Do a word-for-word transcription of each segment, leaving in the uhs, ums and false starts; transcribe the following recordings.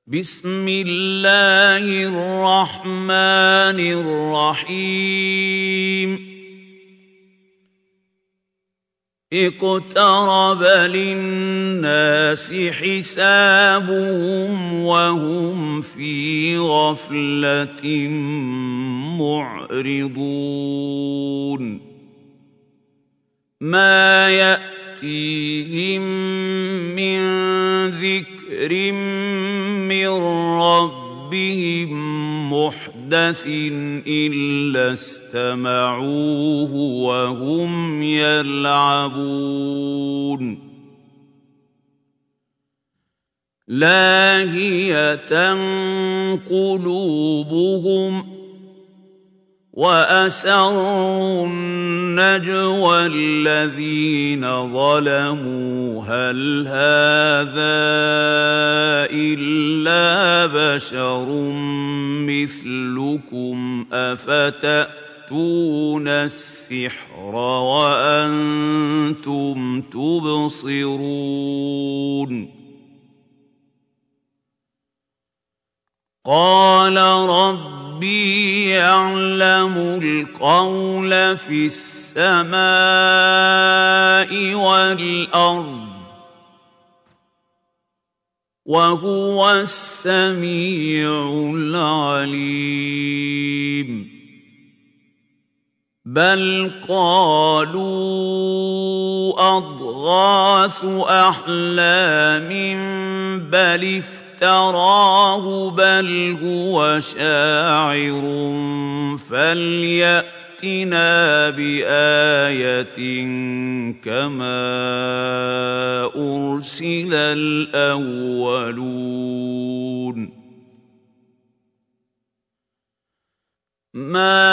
بسم الله الرحمن الرحيم اقترب للناس حسابهم وهم في غفلة معرضون ما يأتيهم من ذكر من ربهم محدث إلا استمعوه وهم يلعبون لاهية قلوبهم وأسروا النجوى الذين ظلموا هل هذا إلا بشر مثلكم أفتأتون السحر وأنتم تبصرون قال ربي يعلم القول في السماء والأرض وهو السميع العليم بل قالوا أضغاث أحلام بل افتراه بل هو شاعر فليأتنا بآية كما أرسل الأولون ما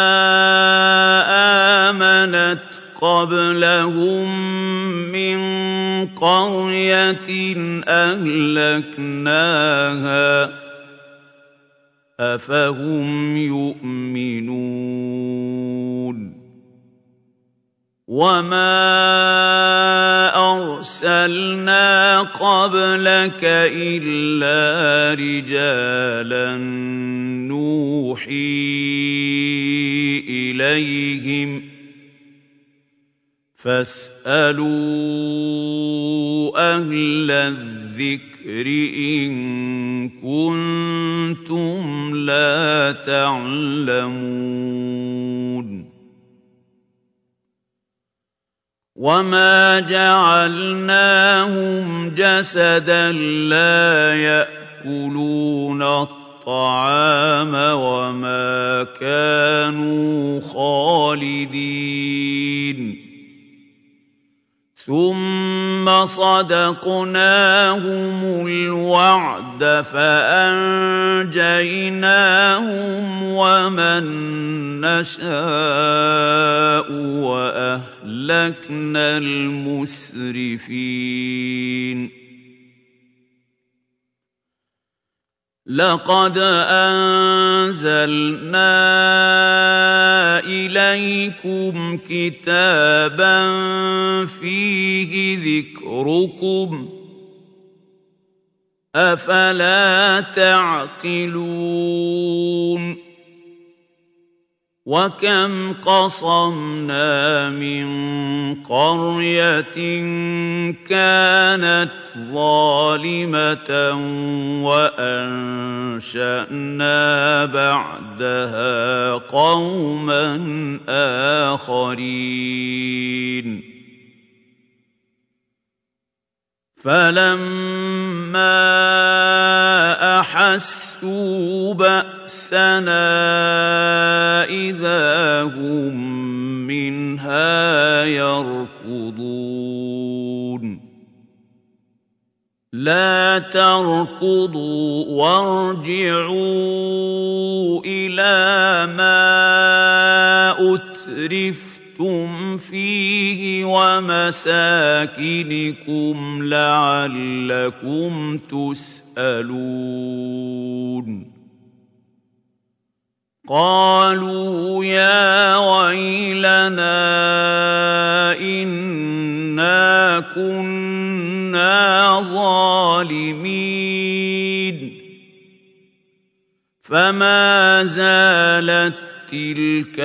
آمنت قبلهم من قرية أهلكناها أفهم يؤمنون وما أرسلنا قبلك إلا رجالا نوحي إليهم فاسألوا أهل الذكر إن كنتم لا تعلمون وما جعلناهم جسدا لا يأكلون الطعام وما كانوا خالدين ثم صدقناهم الوعد فأنجيناهم ومن نشاء وأهلكنا المسرفين لقد أنزلنا إليكم كتابا فيه ذكركم أفلا تعقلون وكم قصمنا من قرية كانت ظالمة وأنشأنا بعدها قوما آخرين فلما أحسوا بأسنا إذا هم منها يركضون لا تركضوا وارجعوا إلى ما أترفتم فيه ومساكنكم لعلكم تسألون قالوا يا ويلنا إنا كنا ظالمين فما زالت تلك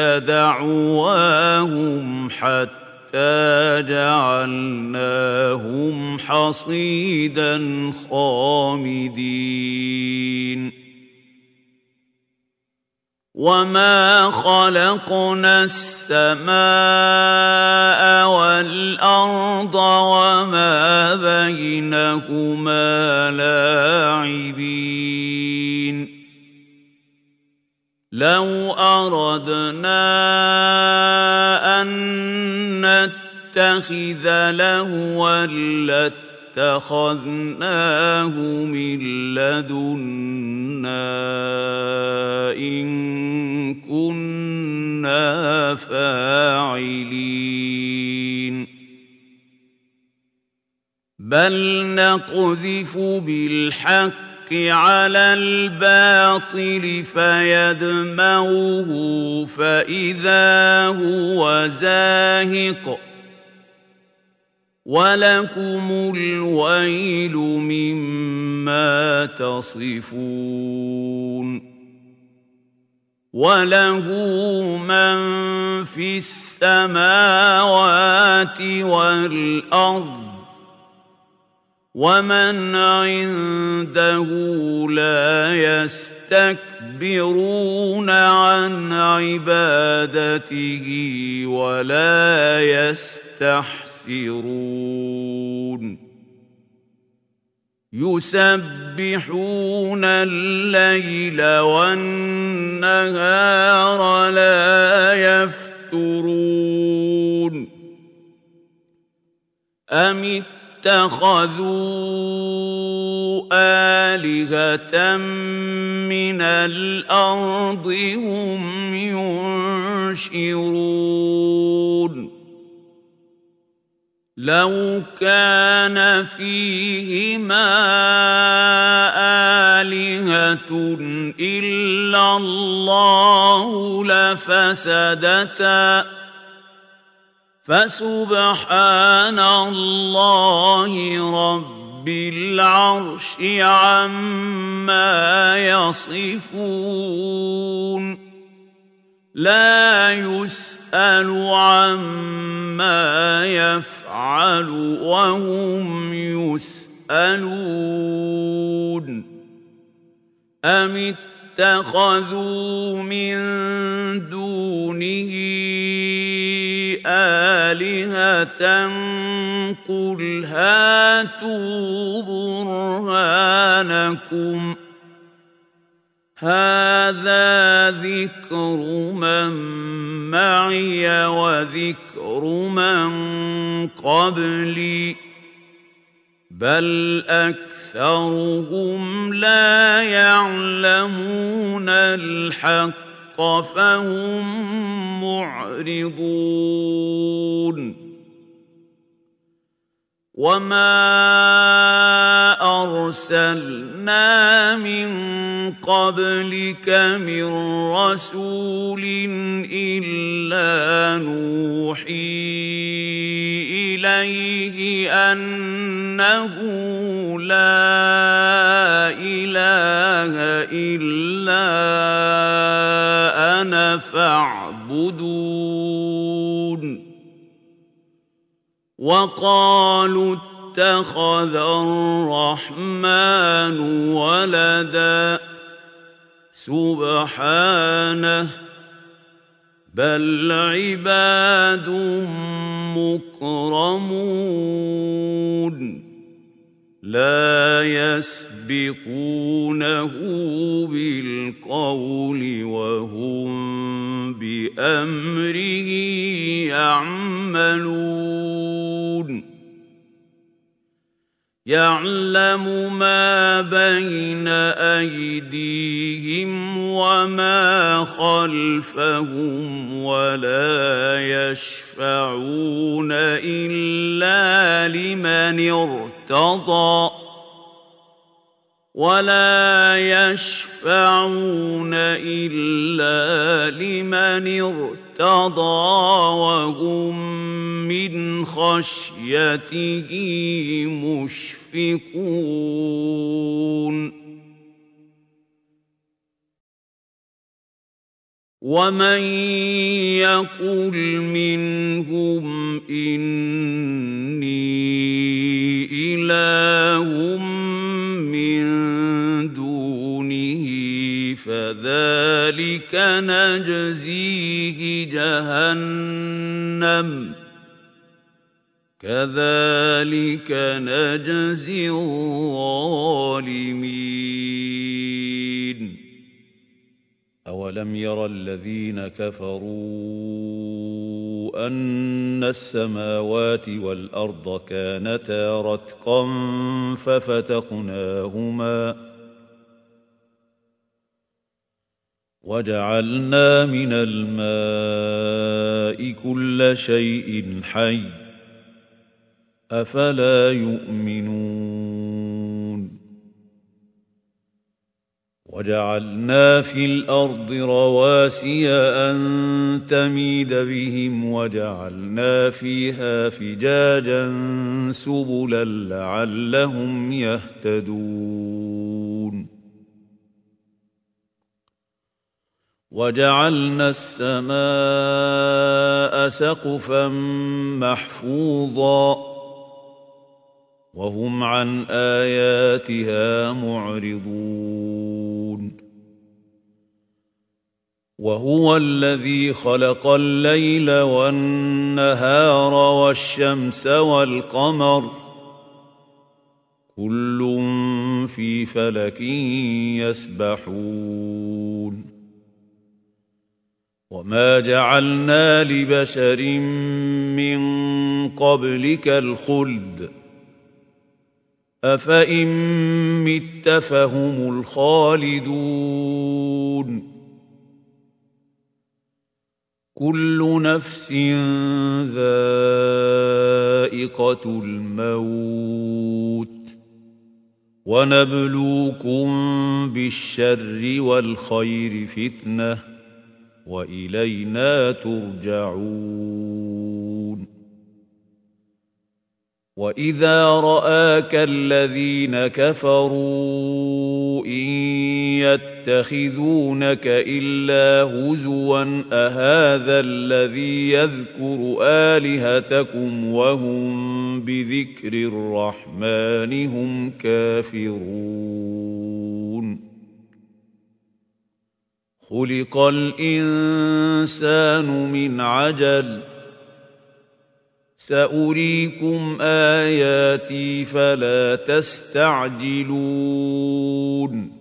دعواهم حتى جعلناهم حصيدا خامدين وما خلقنا السماء والأرض وما بينهما لاعبين لو أردنا أن نتخذ لهوا لاتخذناه من لدنا إن كنا فاعلين بل نقذف بالحق على الباطل فيدمغه فإذا هو زاهق ولكم الويل مما تصفون وله من في السماوات والأرض ومن عنده لا يستكبرون عن عبادته ولا يستحسرون يسبحون الليل والنهار لا يفترون أم اتخذوا آلهة من الأرض هم ينشرون لو كان فيهما آلهة إلا الله لفسدتا فسبحان الله رب العرش عما يصفون لا يسأل عما يفعل وهم يسألون أم اتخذوا من دونه آلهة قل هاتوا برهانكم هذا ذكر من معي وذكر من قبلي بل أكثرهم لا يعلمون الحق فهم معرضون وما أرسلنا من قبلك من رسول إلا نوحي إليه أنه لا إله إلا أنا فاعبدون وقالوا اتخذ الرحمن ولدا سبحانه بل عباد مكرمون لا يسبقونه بالقول وهم بأمره يعملون يعلم ما بين أيديهم وما خلفهم ولا يشفعون إلا لمن ارتضى ولا يشفعون إلا لمن ارتضى وهم من خشيته مشفقون وَمَن يَقُلْ مِنْهُمْ إِنِّي إِلَٰهٌ مِّن دُونِهِ فَذَٰلِكَ نَجْزِيهِ جَهَنَّمَ ۚ كَذَٰلِكَ نَجْزِي الظَّالِمِينَ أَوَلَمْ يَرَ الَّذِينَ كَفَرُوا أَنَّ السَّمَاوَاتِ وَالْأَرْضَ كَانَتَا رَتْقًا فَفَتَقْنَاهُمَا وَجَعَلْنَا مِنَ الْمَاءِ كُلَّ شَيْءٍ حَيٍّ ۖ أَفَلَا يُؤْمِنُونَ وَجَعَلْنَا فِي الْأَرْضِ رَوَاسِيَ أَن تَمِيدَ بِهِمْ وَجَعَلْنَا فِيهَا فِجَاجًا سُبُلًا لَّعَلَّهُمْ يَهْتَدُونَ وَجَعَلْنَا السَّمَاءَ سَقْفًا مَّحْفُوظًا وَهُمْ عَنْ آيَاتِهَا مُعْرِضُونَ وَهُوَ الَّذِي خَلَقَ اللَّيْلَ وَالنَّهَارَ وَالشَّمْسَ وَالْقَمَرَ ۖ كُلٌّ فِي فَلَكٍ يَسْبَحُونَ وَمَا جَعَلْنَا لِبَشَرٍ مِّن قَبْلِكَ الْخُلْدَ ۖ أَفَإِن مِّتَّ فَهُمُ الْخَالِدُونَ كُلُّ نَفْسٍ ذَائِقَةُ الْمَوْتِ ۖ وَنَبْلُوكُم بِالشَّرِّ وَالْخَيْرِ فِتْنَةً ۖ وَإِلَيْنَا تُرْجَعُونَ وَإِذَا رَآكَ الَّذِينَ كَفَرُوا إِن يَتَّخِذُونَكَ إِلَّا هُزُوًا أَهَٰذَا الَّذِي يَذْكُرُ آلِهَتَكُمْ وَهُم بِذِكْرِ الرَّحْمَٰنِ هُمْ كَافِرُونَ خُلِقَ الْإِنسَانُ مِنْ عَجَلٍ ۚ سَأُرِيكُمْ آيَاتِي فَلَا تَسْتَعْجِلُونِ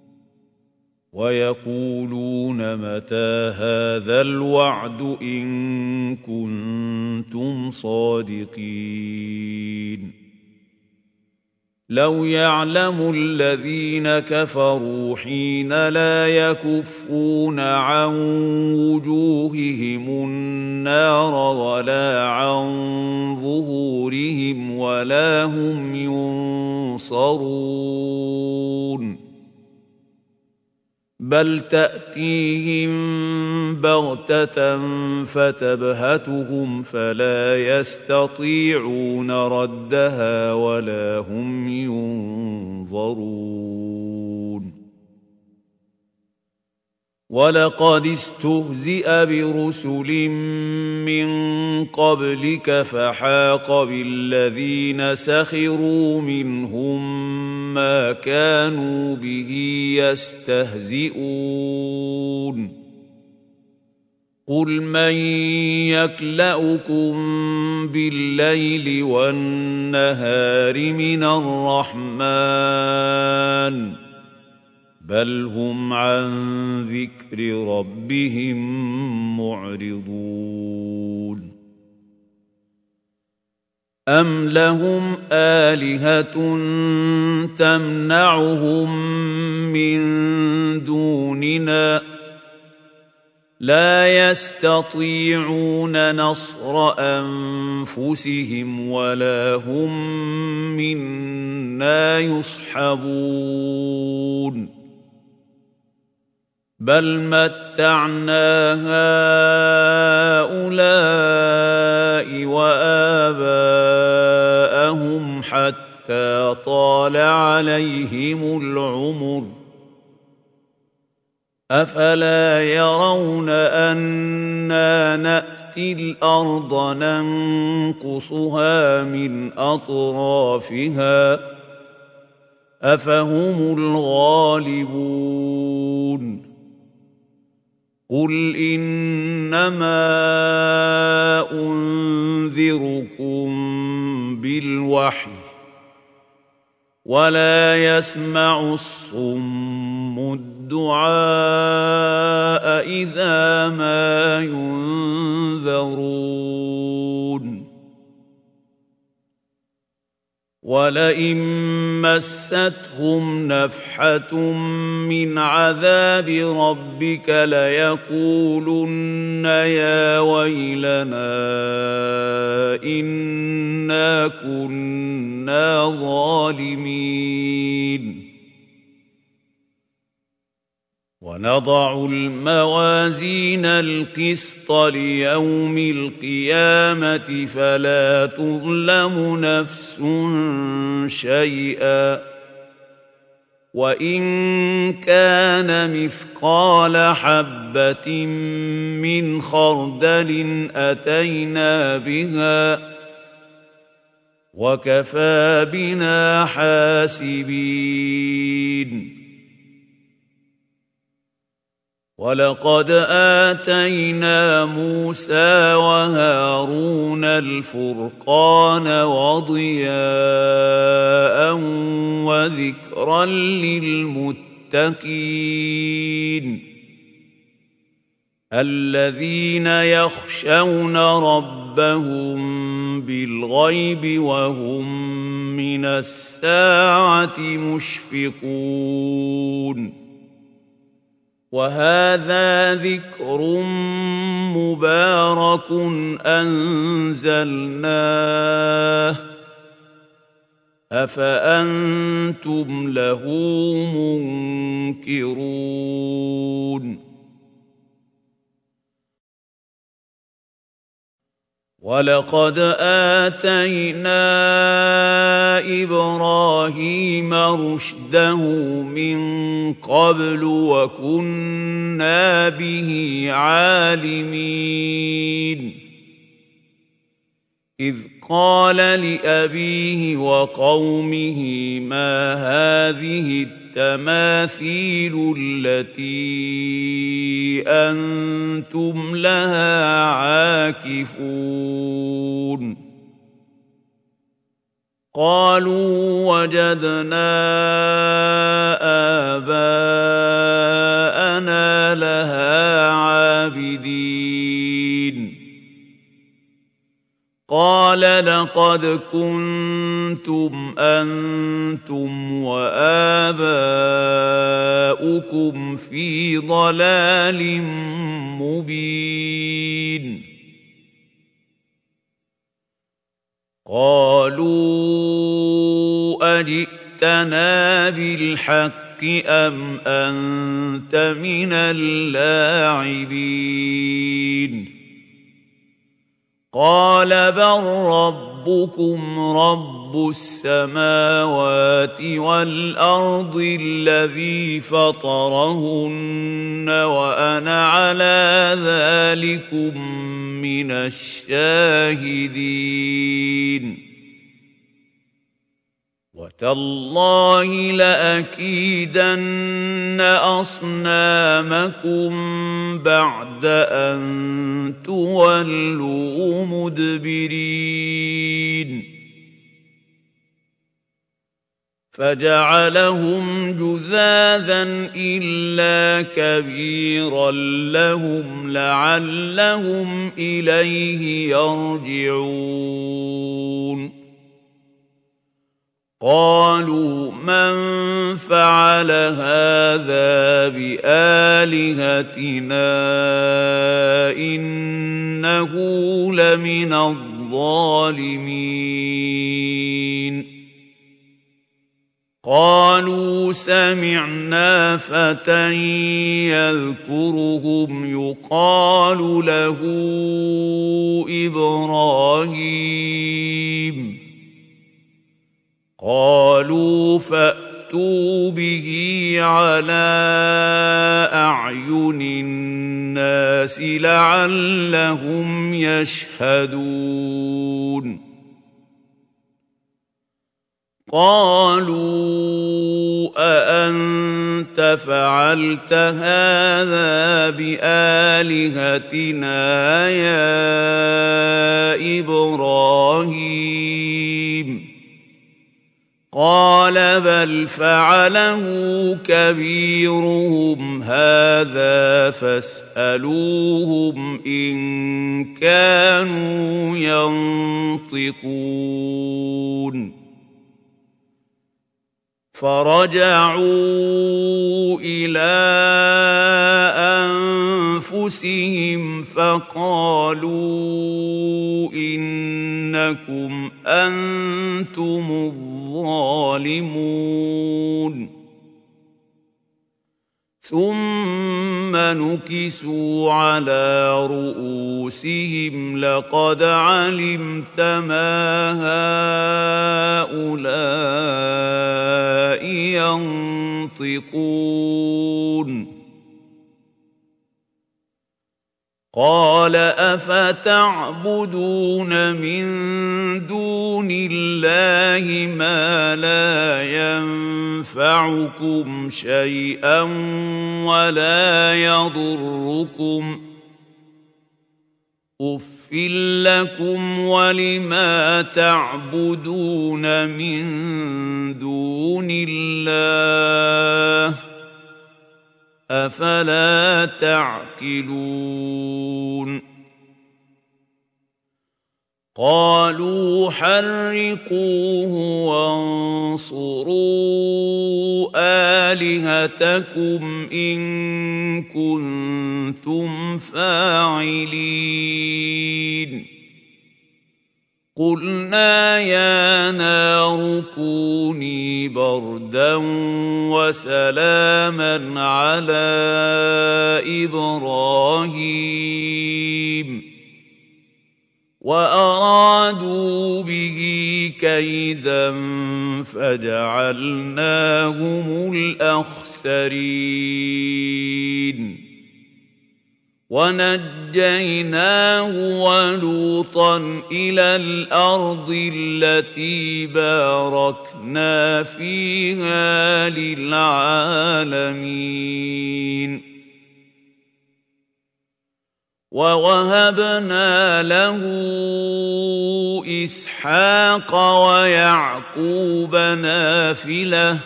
وَيَقُولُونَ مَتَىٰ هَٰذَا الْوَعْدُ إِن كُنتُمْ صَادِقِينَ لَوْ يَعْلَمُ الَّذِينَ كَفَرُوا حِينَ لَا يَكُفُّونَ عَن وُجُوهِهِمُ النَّارَ وَلَا عَن ظُهُورِهِمْ وَلَا هُمْ يُنصَرُونَ بَلْ تَأْتِيهِم بَغْتَةً فَتَبْهَتُهُمْ فَلَا يَسْتَطِيعُونَ رَدَّهَا وَلَا هُمْ يُنظَرُونَ وَلَقَدِ اسْتُهْزِئَ بِرُسُلٍ مِّن قَبْلِكَ فَحَاقَ بِالَّذِينَ سَخِرُوا مِنْهُم مَّا كَانُوا بِهِ يَسْتَهْزِئُونَ قُلْ مَن يَكْلَؤُكُم بِاللَّيْلِ وَالنَّهَارِ مِنَ الرَّحْمَٰنِ بَلْ هُمْ عَن ذِكْرِ رَبِّهِم مُّعْرِضُونَ أَمْ لَهُمْ آلِهَةٌ تَمْنَعُهُم مِّن دُونِنَا ۚ لَا يَسْتَطِيعُونَ نَصْرَ أَنفُسِهِمْ وَلَا هُم مِّنَّا يُصْحَبُونَ بَلْ مَتَّعْنَا هَٰؤُلَاءِ وَآبَاءَهُمْ حَتَّىٰ طَالَ عَلَيْهِمُ الْعُمُرُ أفلا يرون أنا نأتي الأرض ننقصها من أطرافها أفهم الغالبون قل إنما أنذركم بالوحي ولا يسمع الصم الدعاء إذا ما ينذرون ولئن مستهم نفحة من عذاب ربك ليقولن يا ويلنا إنا كنا ظالمين ونضع الموازين القسط ليوم القيامة فلا تظلم نفس شيئا وإن كان مثقال حبة من خردل أتينا بها وكفى بنا حاسبين ولقد آتينا موسى وهارون الفرقان وضياء وذكرا للمتقين الذين يخشون ربهم بالغيب وهم من الساعة مشفقون وهذا ذكر مبارك أنزلناه أفأنتم له منكرون ولقد آتينا إبراهيم رشده من قبل وكنا به عالمين إذ قال لأبيه وقومه ما هذه التماثيل التي أنتم لها عاكفون قالوا وجدنا آباءنا لها عابدين قال لقد كنتم أنتم وآباؤكم في ضلال مبين قالوا أجئتنا بالحق أم أنت من اللاعبين قال بل ربكم رب السماوات والأرض الذي فطرهن وأنا على ذلكم من الشاهدين وتالله لأكيدن أصنامكم بعد أن تولوا مدبرين فجعلهم جذاذا إلا كبيرا لهم لعلهم إليه يرجعون قالوا من فعل هذا بآلهتنا إنه لمن الظالمين قالوا سمعنا فتى يذكرهم يقال له إبراهيم قالوا فأتوا فأتوا به على أعين الناس لعلهم يشهدون قالوا أأنت فعلت هذا بآلهتنا يا إبراهيم قال بل فعله كبيرهم هذا فاسألوهم إن كانوا ينطقون فرجعوا إلى أنفسهم فقالوا إنكم أنتم الظالمون ثم نكسوا على رؤوسهم لقد علمت ما هؤلاء ينطقون قال أفتعبدون من دون الله ما لا ينفعكم شيئا ولا يضركم أف لكم ولما تعبدون من دون الله أفلا تعقلون قالوا حرقوه وانصروا آلهتكم إن كنتم فاعلين قلنا يا نار كوني بردا وسلاما على إبراهيم وأرادوا به كيدا فجعلناهم الأخسرين ونجيناه ولوطا إلى الأرض التي باركنا فيها للعالمين ووهبنا له إسحاق ويعقوب نافلة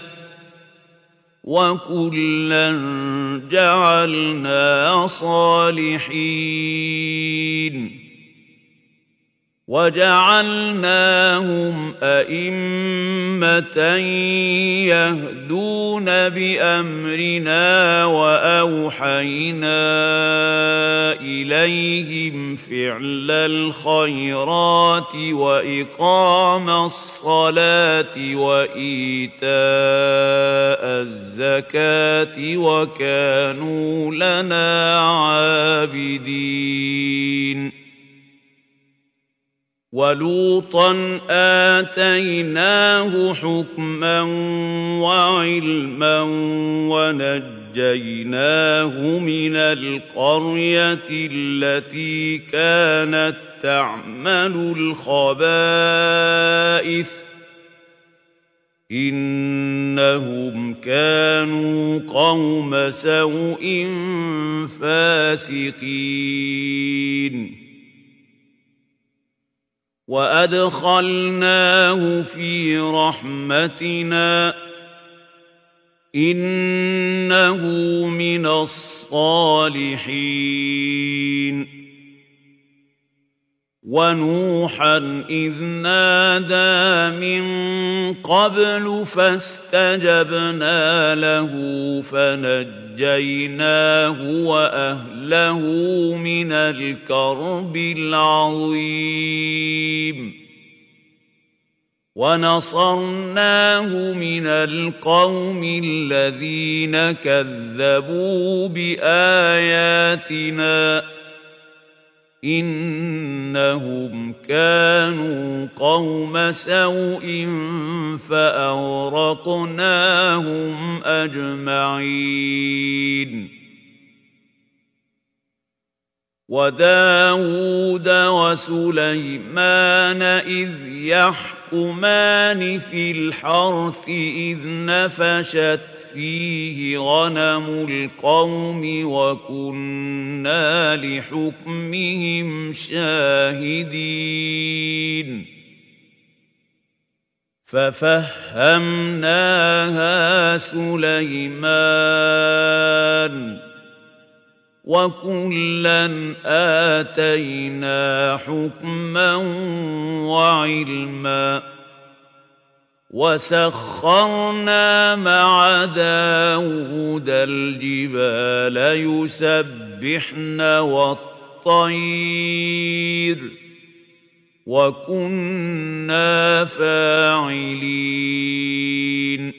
وكلا جعلنا صالحين وجعلناهم أئمة يهدون بأمرنا وأوحينا إليهم فعل الخيرات وإقام الصلاة وإيتاء الزكاة وكانوا لنا عابدين ولوطا آتيناه حكما وعلما ونجيناه من القرية التي كانت تعمل الخبائث إنهم كانوا قوم سوء فاسقين وأدخلناه في رحمتنا إنه من الصالحين ونوحا إذ نادى من قبل فاستجبنا له فنجيناه وأهله من الكرب العظيم ونصرناه من القوم الذين كذبوا بآياتنا إنهم كانوا قوم سوء فأغرقناهم أجمعين وداود وسليمان إذ يحكمان في الحرث إذ نفشت فيه غنم القوم وكنا لحكمهم شاهدين ففهمناها سليمان وكلا آتينا حكما وعلما وسخرنا مع داود الجبال يسبحن والطير وكنا فاعلين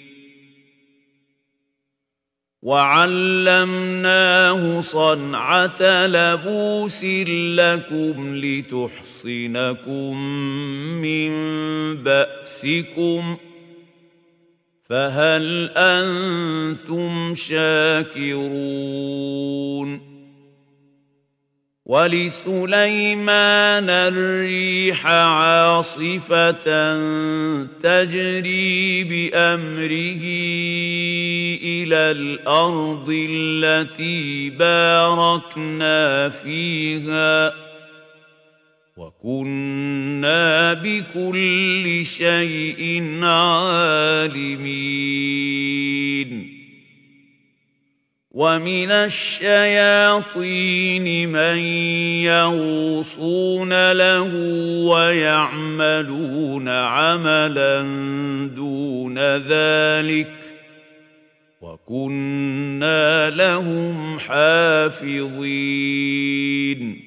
وعلمناه صنعة لبوس لكم لتحصنكم من بأسكم فهل أنتم شاكرون ولسليمان الريح عاصفة تجري بأمره إلى الأرض التي باركنا فيها وكنا بكل شيء عالمين ومن الشياطين من يغوصون له ويعملون عملا دون ذلك وكنا لهم حافظين